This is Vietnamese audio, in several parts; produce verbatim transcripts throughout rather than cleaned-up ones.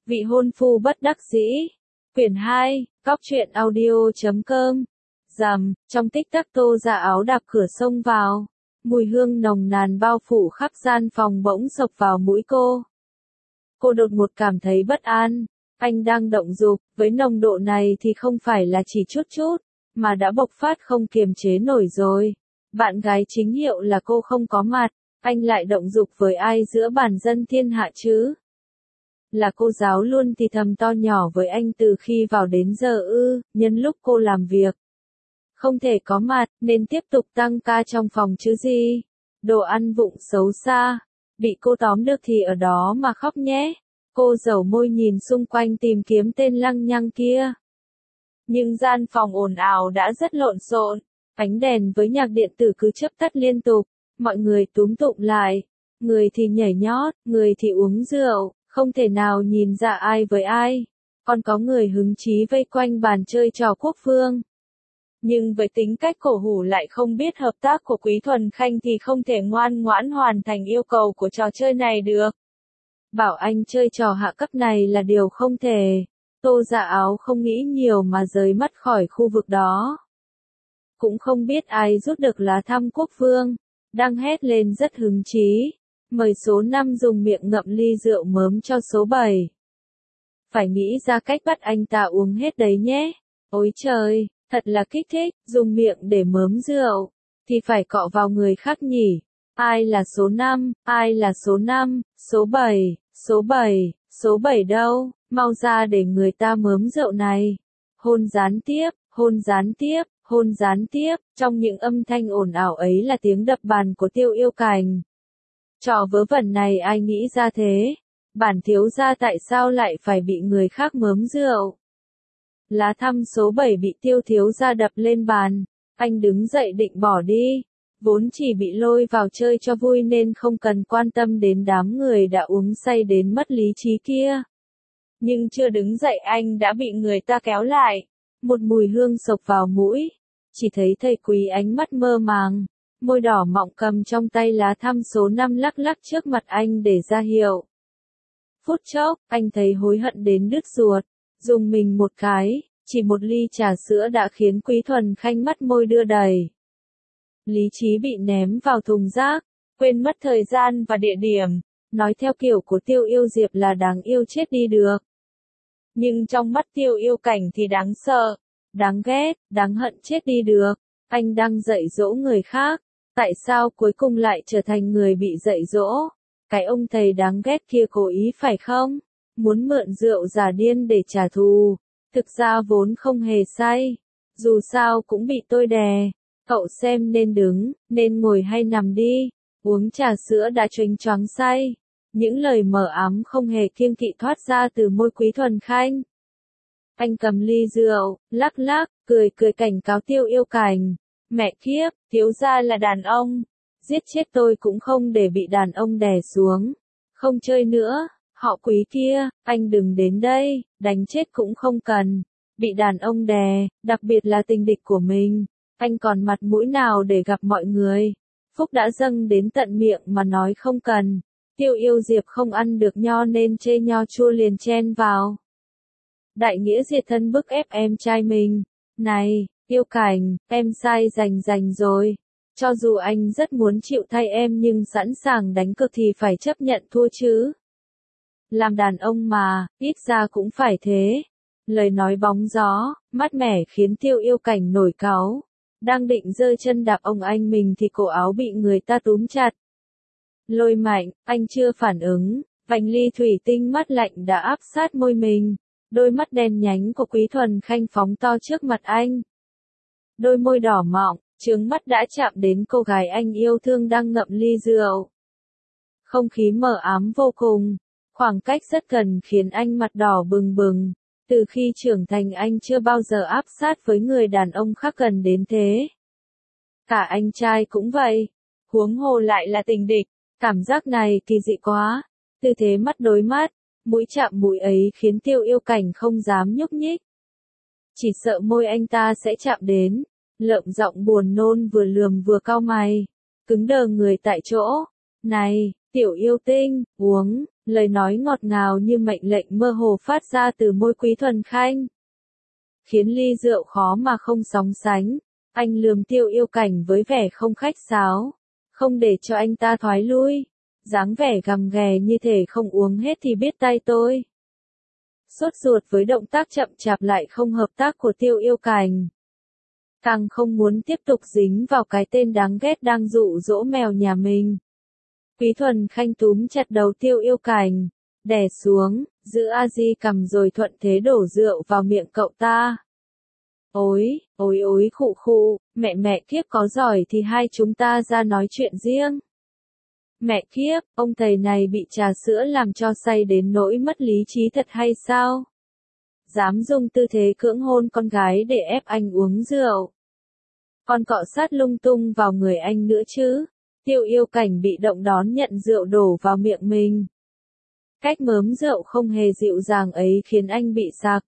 Vị hôn phu bất đắc dĩ. Quyển hai, Cóc truyện audio chấm com. Rầm, trong tích tắc Tô Dạ áo đạp cửa xông vào. Mùi hương nồng nàn bao phủ khắp gian phòng bỗng sộc vào mũi cô. Cô đột ngột cảm thấy bất an. Anh đang động dục, với nồng độ này thì không phải là chỉ chút chút, mà đã bộc phát không kiềm chế nổi rồi. Bạn gái chính hiệu là cô không có mặt, anh lại động dục với ai giữa bản dân thiên hạ chứ? Là cô giáo luôn thì thầm to nhỏ với anh từ khi vào đến giờ ư, nhân lúc cô làm việc. Không thể có mặt, nên tiếp tục tăng ca trong phòng chứ gì. Đồ ăn vụng xấu xa, bị cô tóm được thì ở đó mà khóc nhé. Cô dẩu môi nhìn xung quanh tìm kiếm tên lăng nhăng kia. Nhưng gian phòng ồn ào đã rất lộn xộn, ánh đèn với nhạc điện tử cứ chớp tắt liên tục, mọi người túm tụm lại, người thì nhảy nhót, người thì uống rượu, không thể nào nhìn ra ai với ai, còn có người hứng chí vây quanh bàn chơi trò quốc phương. Nhưng với tính cách cổ hủ lại không biết hợp tác của Quý Thuần Khanh thì không thể ngoan ngoãn hoàn thành yêu cầu của trò chơi này được. Bảo anh chơi trò hạ cấp này là điều không thể. Tô Dạ áo không nghĩ nhiều mà rời mắt khỏi khu vực đó. Cũng không biết ai rút được lá thăm quốc vương, đang hét lên rất hứng chí. Mời số năm dùng miệng ngậm ly rượu mớm cho số bảy. Phải nghĩ ra cách bắt anh ta uống hết đấy nhé. Ôi trời, thật là kích thích, dùng miệng để mớm rượu, thì phải cọ vào người khác nhỉ. Ai là số năm, ai là số năm, số bảy, số bảy, số bảy đâu, mau ra để người ta mớm rượu này. Hôn gián tiếp, hôn gián tiếp, hôn gián tiếp, trong những âm thanh ồn ào ấy là tiếng đập bàn của Tiêu Yêu Cành. Trò vớ vẩn này ai nghĩ ra thế? Bản thiếu gia tại sao lại phải bị người khác mớm rượu? Lá thăm số bảy bị Tiêu thiếu gia đập lên bàn, anh đứng dậy định bỏ đi. Vốn chỉ bị lôi vào chơi cho vui nên không cần quan tâm đến đám người đã uống say đến mất lý trí kia. Nhưng chưa đứng dậy anh đã bị người ta kéo lại. Một mùi hương sộc vào mũi. Chỉ thấy thầy Quý ánh mắt mơ màng. Môi đỏ mọng cầm trong tay lá thăm số năm lắc lắc trước mặt anh để ra hiệu. Phút chốc, anh thấy hối hận đến đứt ruột. Dùng mình một cái, chỉ một ly trà sữa đã khiến Quý Thuần Khanh mắt môi đưa đầy. Lý trí bị ném vào thùng rác, quên mất thời gian và địa điểm, nói theo kiểu của Tiêu Yêu Diệp là đáng yêu chết đi được. Nhưng trong mắt Tiêu Yêu Cảnh thì đáng sợ, đáng ghét, đáng hận chết đi được. Anh đang dạy dỗ người khác, tại sao cuối cùng lại trở thành người bị dạy dỗ? Cái ông thầy đáng ghét kia cố ý phải không? Muốn mượn rượu giả điên để trả thù, thực ra vốn không hề say, dù sao cũng bị tôi đè. Cậu xem nên đứng, nên ngồi hay nằm đi, uống trà sữa đã choáng choáng say. Những lời mờ ám không hề kiêng kỵ thoát ra từ môi Quý Thuần Khanh. Anh cầm ly rượu, lắc lắc, cười cười cảnh cáo Tiêu Yêu Cành. Mẹ kiếp, thiếu gia là đàn ông. Giết chết tôi cũng không để bị đàn ông đè xuống. Không chơi nữa, họ Quý kia, anh đừng đến đây, đánh chết cũng không cần. Bị đàn ông đè, đặc biệt là tình địch của mình. Anh còn mặt mũi nào để gặp mọi người. Phúc đã dâng đến tận miệng mà nói không cần. Tiêu Yêu Diệp không ăn được nho nên chê nho chua liền chen vào. Đại nghĩa diệt thân bức ép em trai mình. Này, Yêu Cảnh, em sai rành rành rồi. Cho dù anh rất muốn chịu thay em nhưng sẵn sàng đánh cược thì phải chấp nhận thua chứ. Làm đàn ông mà, ít ra cũng phải thế. Lời nói bóng gió, mát mẻ khiến Tiêu Yêu Cảnh nổi cáu. Đang định giơ chân đạp ông anh mình thì cổ áo bị người ta túm chặt. Lôi mạnh, anh chưa phản ứng, vành ly thủy tinh mắt lạnh đã áp sát môi mình. Đôi mắt đen nhánh của Quý Thuần Khanh phóng to trước mặt anh. Đôi môi đỏ mọng, trướng mắt đã chạm đến cô gái anh yêu thương đang ngậm ly rượu. Không khí mờ ám vô cùng, khoảng cách rất gần khiến anh mặt đỏ bừng bừng. Từ khi trưởng thành anh chưa bao giờ áp sát với người đàn ông khác gần đến thế. Cả anh trai cũng vậy, huống hồ lại là tình địch, cảm giác này kỳ dị quá. Tư thế mắt đối mắt, mũi chạm mũi ấy khiến Tiêu Yêu Cảnh không dám nhúc nhích. Chỉ sợ môi anh ta sẽ chạm đến, lợm giọng buồn nôn vừa lườm vừa cau mày, cứng đờ người tại chỗ. Này, tiểu yêu tinh, uống, Lời nói ngọt ngào như mệnh lệnh mơ hồ phát ra từ môi Quý Thuần Khanh. Khiến ly rượu khó mà không sóng sánh. Anh lườm Tiêu Yêu Cảnh với vẻ không khách sáo. Không để cho anh ta thoái lui. Dáng vẻ gằm ghè như thể không uống hết thì biết tay tôi. Sốt ruột với động tác chậm chạp lại không hợp tác của Tiêu Yêu Cảnh. Càng không muốn tiếp tục dính vào cái tên đáng ghét đang dụ dỗ mèo nhà mình. Quý Thuần Khanh túm chặt đầu Tiêu Yêu Cảnh, đè xuống, giữ a di cầm rồi thuận thế đổ rượu vào miệng cậu ta. Ôi, ôi ôi khụ khụ, mẹ mẹ kiếp có giỏi thì hai chúng ta ra nói chuyện riêng. Mẹ kiếp, ông thầy này bị trà sữa làm cho say đến nỗi mất lý trí thật hay sao? Dám dùng tư thế cưỡng hôn con gái để ép anh uống rượu. Còn cọ sát lung tung vào người anh nữa chứ. Tiêu Yêu Cảnh bị động đón nhận rượu đổ vào miệng mình. Cách mớm rượu không hề dịu dàng ấy khiến anh bị sặc.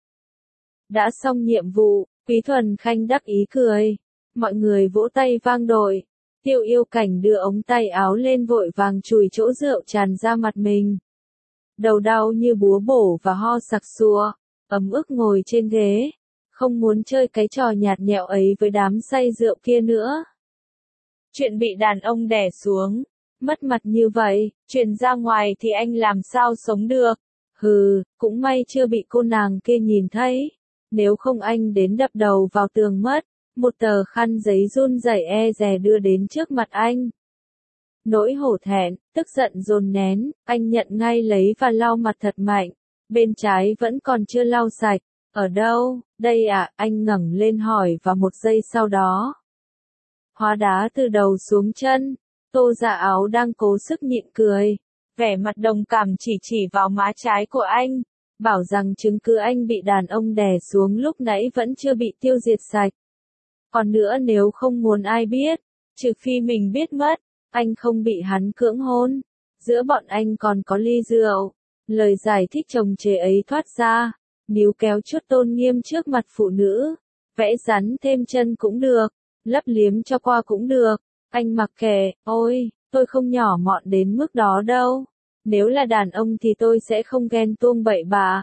Đã xong nhiệm vụ, Quý Thuần Khanh đắc ý cười. Mọi người vỗ tay vang đội. Tiêu Yêu Cảnh đưa ống tay áo lên vội vàng chùi chỗ rượu tràn ra mặt mình. Đầu đau như búa bổ và ho sặc sụa, ấm ức ngồi trên ghế. Không muốn chơi cái trò nhạt nhẽo ấy với đám say rượu kia nữa. Chuyện bị đàn ông đè xuống, mất mặt như vậy, truyền ra ngoài thì anh làm sao sống được. Hừ, cũng may chưa bị cô nàng kia nhìn thấy. Nếu không anh đến đập đầu vào tường mất. Một tờ khăn giấy run rẩy e dè đưa đến trước mặt anh. Nỗi hổ thẹn, tức giận dồn nén, anh nhận ngay lấy và lau mặt thật mạnh. Bên trái vẫn còn chưa lau sạch. Ở đâu? Đây à, anh ngẩng lên hỏi và một giây sau đó. Hóa đá từ đầu xuống chân. Tô Dạ Áo đang cố sức nhịn cười. Vẻ mặt đồng cảm chỉ chỉ vào má trái của anh. Bảo rằng chứng cứ anh bị đàn ông đè xuống lúc nãy vẫn chưa bị tiêu diệt sạch. Còn nữa nếu không muốn ai biết, trừ phi mình biết mất, anh không bị hắn cưỡng hôn. Giữa bọn anh còn có ly rượu. Lời giải thích chồng chề ấy thoát ra. Níu kéo chút tôn nghiêm trước mặt phụ nữ. Vẽ rắn thêm chân cũng được. Lấp liếm cho qua cũng được. Anh mặc kệ, ôi, tôi không nhỏ mọn đến mức đó đâu. Nếu là đàn ông thì tôi sẽ không ghen tuông bậy bạ.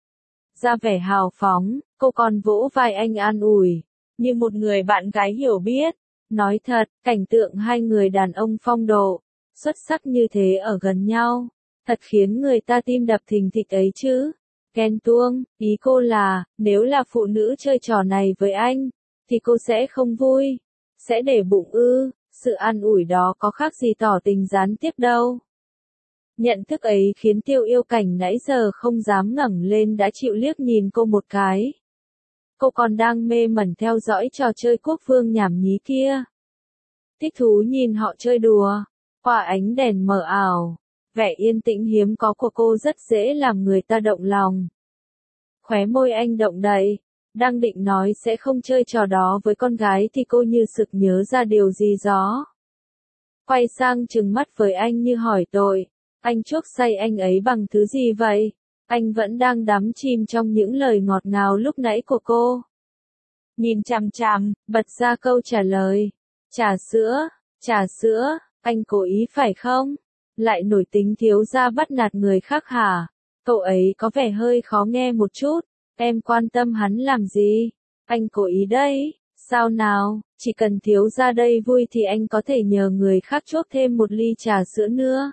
Ra vẻ hào phóng, cô còn vỗ vai anh an ủi. Như một người bạn gái hiểu biết. Nói thật, cảnh tượng hai người đàn ông phong độ, xuất sắc như thế ở gần nhau. Thật khiến người ta tim đập thình thịch ấy chứ. Ghen tuông, ý cô là, nếu là phụ nữ chơi trò này với anh, thì cô sẽ không vui. Sẽ để bụng ư, sự an ủi đó có khác gì tỏ tình gián tiếp đâu. Nhận thức ấy khiến Tiêu Yêu Cảnh nãy giờ không dám ngẩng lên đã chịu liếc nhìn cô một cái. Cô còn đang mê mẩn theo dõi trò chơi quốc vương nhảm nhí kia. Thích thú nhìn họ chơi đùa, qua ánh đèn mờ ảo. Vẻ yên tĩnh hiếm có của cô rất dễ làm người ta động lòng. Khóe môi anh động đậy, đang định nói sẽ không chơi trò đó với con gái thì cô như sực nhớ ra điều gì đó. Quay sang trừng mắt với anh như hỏi tội, anh chuốc say anh ấy bằng thứ gì vậy? Anh vẫn đang đắm chìm trong những lời ngọt ngào lúc nãy của cô. Nhìn chằm chằm, bật ra câu trả lời. Trà sữa, trà sữa, anh cố ý phải không? Lại nổi tính thiếu gia bắt nạt người khác hả? Cậu ấy có vẻ hơi khó nghe một chút. Em quan tâm hắn làm gì? Anh cố ý đấy. Sao nào, chỉ cần thiếu gia đây vui thì anh có thể nhờ người khác chuốc thêm một ly trà sữa nữa.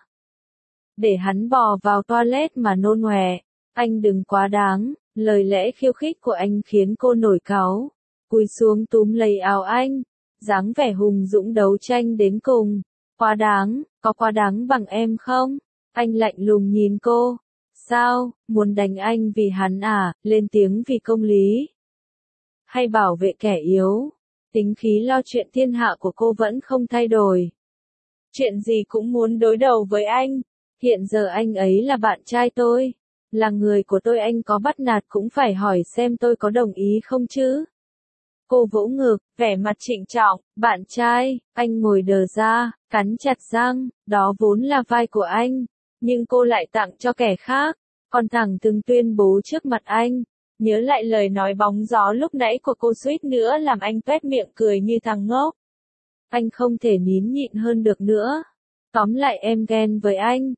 Để hắn bò vào toilet mà nôn ọe. Anh đừng quá đáng. Lời lẽ khiêu khích của anh khiến cô nổi cáu. Cúi xuống túm lấy áo anh. Dáng vẻ hùng dũng đấu tranh đến cùng. Quá đáng, có quá đáng bằng em không? Anh lạnh lùng nhìn cô. Sao, muốn đánh anh vì hắn à, lên tiếng vì công lý? Hay bảo vệ kẻ yếu? Tính khí lo chuyện thiên hạ của cô vẫn không thay đổi. Chuyện gì cũng muốn đối đầu với anh. Hiện giờ anh ấy là bạn trai tôi. Là người của tôi, anh có bắt nạt cũng phải hỏi xem tôi có đồng ý không chứ? Cô vỗ ngực, vẻ mặt trịnh trọng, bạn trai, anh ngồi đờ ra, cắn chặt răng, đó vốn là vai của anh, nhưng cô lại tặng cho kẻ khác, còn thẳng thừng tuyên bố trước mặt anh. Nhớ lại lời nói bóng gió lúc nãy của cô suýt nữa làm anh tuét miệng cười như thằng ngốc. Anh không thể nín nhịn hơn được nữa. Tóm lại em ghen với anh.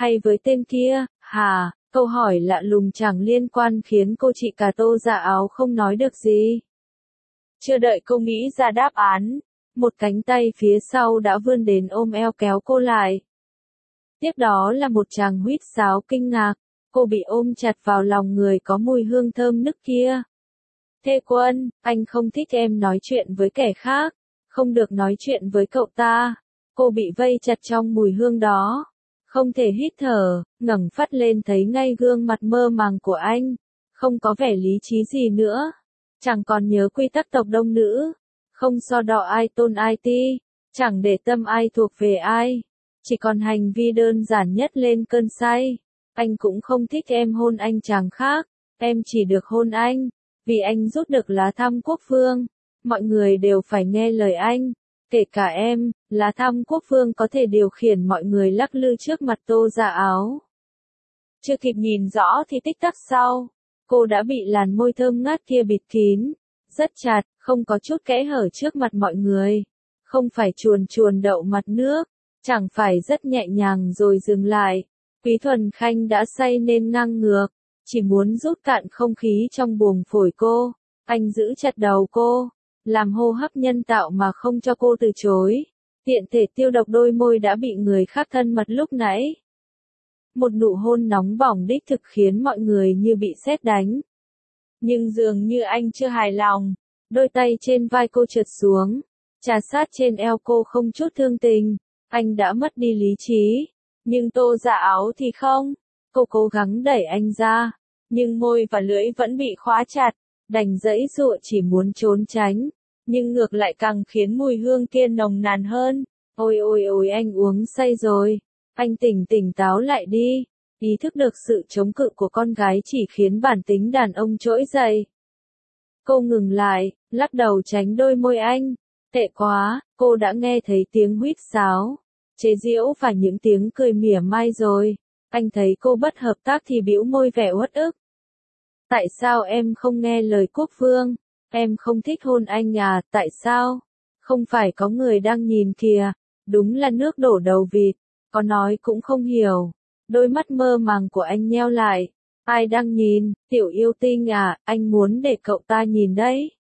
Hay với tên kia, hả? Câu hỏi lạ lùng chẳng liên quan khiến cô chị cà tô dạ áo không nói được gì. Chưa đợi cô nghĩ ra đáp án, một cánh tay phía sau đã vươn đến ôm eo kéo cô lại. Tiếp đó là một tràng huýt sáo kinh ngạc, cô bị ôm chặt vào lòng người có mùi hương thơm nức kia. Thê Quân, anh không thích em nói chuyện với kẻ khác, không được nói chuyện với cậu ta. Cô bị vây chặt trong mùi hương đó, không thể hít thở, ngẩng phát lên thấy ngay gương mặt mơ màng của anh, không có vẻ lý trí gì nữa, chẳng còn nhớ quy tắc tộc đông nữ, không so đo ai tôn ai ti, chẳng để tâm ai thuộc về ai, chỉ còn hành vi đơn giản nhất lên cơn say. Anh cũng không thích em hôn anh chàng khác, em chỉ được hôn anh, vì anh rút được lá thăm quốc vương, mọi người đều phải nghe lời anh. Kể cả em, lá thăm quốc vương có thể điều khiển mọi người lắc lư trước mặt Tô Dạ Áo. Chưa kịp nhìn rõ thì tích tắc sau, cô đã bị làn môi thơm ngát kia bịt kín, rất chặt, không có chút kẽ hở trước mặt mọi người. Không phải chuồn chuồn đậu mặt nước, chẳng phải rất nhẹ nhàng rồi dừng lại. Quý Thuần Khanh đã say nên ngang ngược, chỉ muốn rút cạn không khí trong buồng phổi cô. Anh giữ chặt đầu cô, làm hô hấp nhân tạo mà không cho cô từ chối. Tiện thể tiêu độc đôi môi đã bị người khác thân mật lúc nãy. Một nụ hôn nóng bỏng đích thực khiến mọi người như bị sét đánh. Nhưng dường như anh chưa hài lòng, đôi tay trên vai cô trượt xuống, trà sát trên eo cô không chút thương tình. Anh đã mất đi lý trí, nhưng Tô Dạ Áo thì không. Cô cố gắng đẩy anh ra, nhưng môi và lưỡi vẫn bị khóa chặt, đành giãy giụa chỉ muốn trốn tránh, nhưng ngược lại càng khiến mùi hương kia nồng nàn hơn. Ôi ôi ôi, anh uống say rồi, anh tỉnh tỉnh táo lại đi. Ý thức được sự chống cự của con gái chỉ khiến bản tính đàn ông trỗi dậy. Cô ngừng lại, lắc đầu tránh đôi môi anh. Tệ quá, cô đã nghe thấy tiếng huýt sáo, chế giễu và những tiếng cười mỉa mai rồi. Anh thấy cô bất hợp tác thì bĩu môi vẻ uất ức. Tại sao em không nghe lời quốc vương? Em không thích hôn anh à, tại sao? Không phải có người đang nhìn kìa, đúng là nước đổ đầu vịt, có nói cũng không hiểu. Đôi mắt mơ màng của anh nheo lại. Ai đang nhìn, tiểu yêu tinh à, anh muốn để cậu ta nhìn đấy.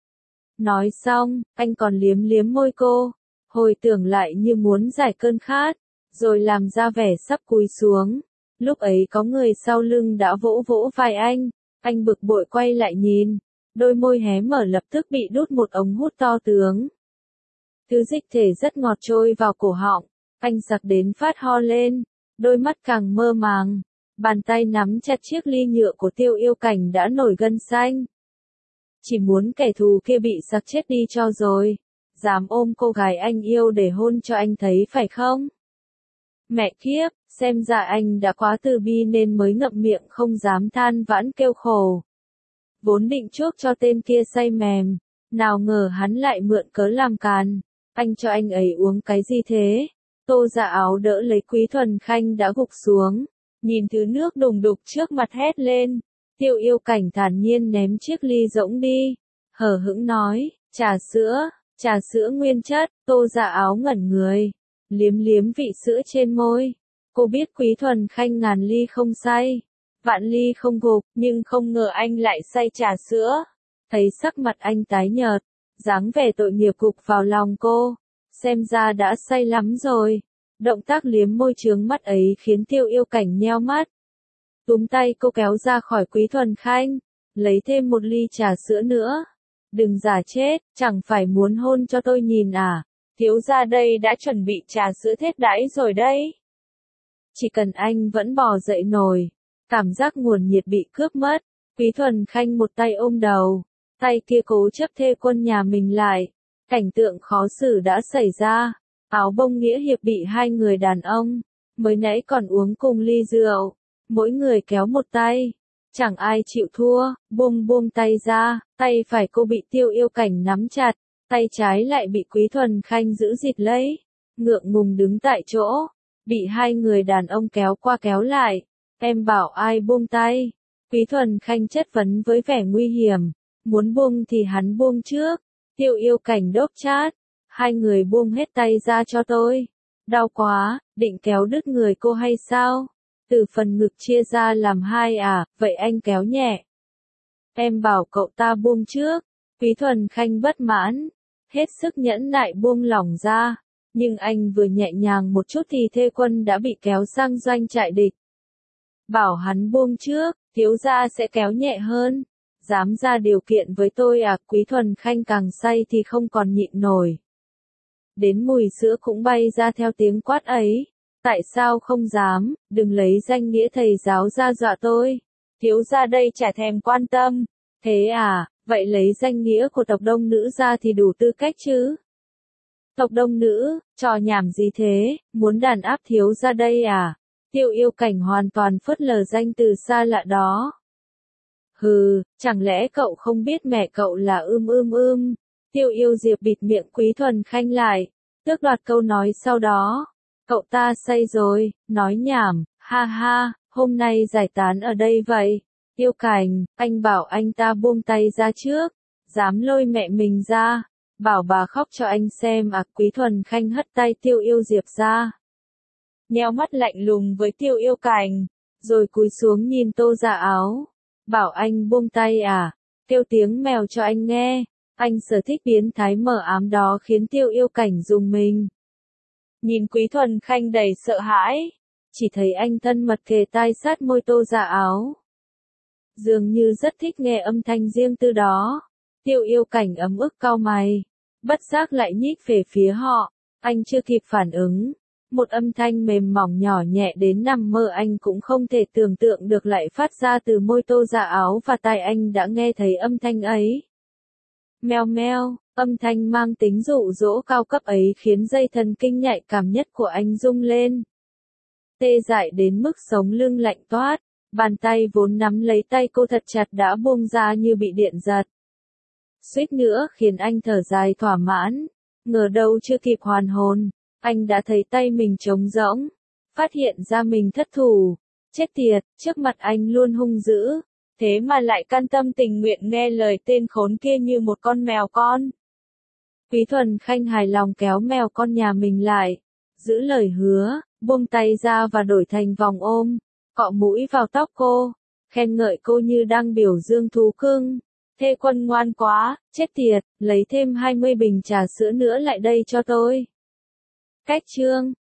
Nói xong, anh còn liếm liếm môi cô, hồi tưởng lại như muốn giải cơn khát, rồi làm ra vẻ sắp cúi xuống. Lúc ấy có người sau lưng đã vỗ vỗ vai anh, anh bực bội quay lại nhìn, đôi môi hé mở lập tức bị đút một ống hút to tướng. Thứ dịch thể rất ngọt trôi vào cổ họng, anh sặc đến phát ho lên, đôi mắt càng mơ màng, bàn tay nắm chặt chiếc ly nhựa của Tiêu Yêu Cảnh đã nổi gân xanh. Chỉ muốn kẻ thù kia bị sặc chết đi cho rồi, dám ôm cô gái anh yêu để hôn cho anh thấy phải không? Mẹ kiếp, xem ra anh đã quá từ bi nên mới ngậm miệng không dám than vãn kêu khổ. Vốn định chuốc cho tên kia say mềm, nào ngờ hắn lại mượn cớ làm càn. Anh cho anh ấy uống cái gì thế? Tô Dạ Áo đỡ lấy Quý Thuần Khanh đã gục xuống, nhìn thứ nước đùng đục trước mặt hét lên. Tiêu Yêu Cảnh thản nhiên ném chiếc ly rỗng đi, hờ hững nói, trà sữa, trà sữa nguyên chất. Tô Dạ Áo ngẩn người, liếm liếm vị sữa trên môi. Cô biết Quý Thuần Khanh ngàn ly không say, vạn ly không gục, nhưng không ngờ anh lại say trà sữa. Thấy sắc mặt anh tái nhợt, dáng vẻ tội nghiệp gục vào lòng cô, xem ra đã say lắm rồi. Động tác liếm môi trướng mắt ấy khiến Tiêu Yêu Cảnh nheo mắt. Túm tay cô kéo ra khỏi Quý Thuần Khanh, lấy thêm một ly trà sữa nữa. Đừng giả chết, chẳng phải muốn hôn cho tôi nhìn à? Thiếu gia đây đã chuẩn bị trà sữa thết đãi rồi đấy. Chỉ cần anh vẫn bò dậy nổi, cảm giác nguồn nhiệt bị cướp mất. Quý Thuần Khanh một tay ôm đầu, tay kia cố chấp thê quân nhà mình lại. Cảnh tượng khó xử đã xảy ra. Áo bông nghĩa hiệp bị hai người đàn ông, mới nãy còn uống cùng ly rượu, mỗi người kéo một tay. Chẳng ai chịu thua, buông buông tay ra, tay phải cô bị Tiêu Yêu Cảnh nắm chặt, tay trái lại bị Quý Thuần Khanh giữ chặt lấy. Ngượng ngùng đứng tại chỗ, bị hai người đàn ông kéo qua kéo lại. Em bảo ai buông tay? Quý Thuần Khanh chất vấn với vẻ nguy hiểm, muốn buông thì hắn buông trước. Tiêu Yêu Cảnh đốc chát, hai người buông hết tay ra cho tôi. Đau quá, định kéo đứt người cô hay sao? từ phần ngực chia ra làm hai à, vậy anh kéo nhẹ. Em bảo cậu ta buông trước. Quý Thuần Khanh bất mãn, hết sức nhẫn nại buông lỏng ra, nhưng anh vừa nhẹ nhàng một chút thì Thê Quân đã bị kéo sang doanh trại địch. Bảo hắn buông trước, thiếu gia sẽ kéo nhẹ hơn. Dám ra điều kiện với tôi à? Quý Thuần Khanh càng say thì không còn nhịn nổi. Đến mùi sữa cũng bay ra theo tiếng quát ấy. Tại sao không dám, đừng lấy danh nghĩa thầy giáo ra dọa tôi. Thiếu gia đây chả thèm quan tâm. Thế à, vậy lấy danh nghĩa của tộc Đông Nữ ra thì đủ tư cách chứ. Tộc Đông Nữ, trò nhảm gì thế, muốn đàn áp thiếu gia đây à? Tiêu Yêu Cảnh hoàn toàn phớt lờ danh từ xa lạ đó. Hừ, chẳng lẽ cậu không biết mẹ cậu là ưm ưm ưm. Tiêu Yêu Diệp bịt miệng Quý Thuần Khanh lại, tước đoạt câu nói sau đó. Cậu ta say rồi, nói nhảm, ha ha, hôm nay giải tán ở đây vậy. Yêu Cảnh, anh bảo anh ta buông tay ra trước, dám lôi mẹ mình ra, bảo bà khóc cho anh xem à. Quý Thuần Khanh hất tay Tiêu Yêu Diệp ra, nheo mắt lạnh lùng với Tiêu Yêu Cảnh, rồi cúi xuống nhìn Tô Dạ Áo, bảo anh buông tay à, kêu tiếng mèo cho anh nghe. Anh sở thích biến thái mờ ám đó khiến Tiêu Yêu Cảnh rùng mình. Nhìn Quý Thuần Khanh đầy sợ hãi, chỉ thấy anh thân mật kề tai sát môi Tô Dạ Áo. Dường như rất thích nghe âm thanh riêng tư đó. Tiêu Yêu Cảnh ấm ức cau mày, bất giác lại nhích về phía họ. Anh chưa kịp phản ứng, một âm thanh mềm mỏng nhỏ nhẹ đến nằm mơ anh cũng không thể tưởng tượng được lại phát ra từ môi Tô Dạ Áo, và tai anh đã nghe thấy âm thanh ấy. Meo meo, âm thanh mang tính dụ dỗ cao cấp ấy khiến dây thần kinh nhạy cảm nhất của anh rung lên. Tê dại đến mức sống lưng lạnh toát, bàn tay vốn nắm lấy tay cô thật chặt đã buông ra như bị điện giật. Suýt nữa khiến anh thở dài thỏa mãn, ngờ đâu chưa kịp hoàn hồn, anh đã thấy tay mình trống rỗng, phát hiện ra mình thất thủ. Chết tiệt, trước mặt anh luôn hung dữ, thế mà lại can tâm tình nguyện nghe lời tên khốn kia như một con mèo con. Quý Thuần Khanh hài lòng kéo mèo con nhà mình lại, giữ lời hứa, buông tay ra và đổi thành vòng ôm, cọ mũi vào tóc cô, khen ngợi cô như đang biểu dương thú cưng. Thê Quân ngoan quá, chết tiệt, lấy thêm hai mươi bình trà sữa nữa lại đây cho tôi. Cách chương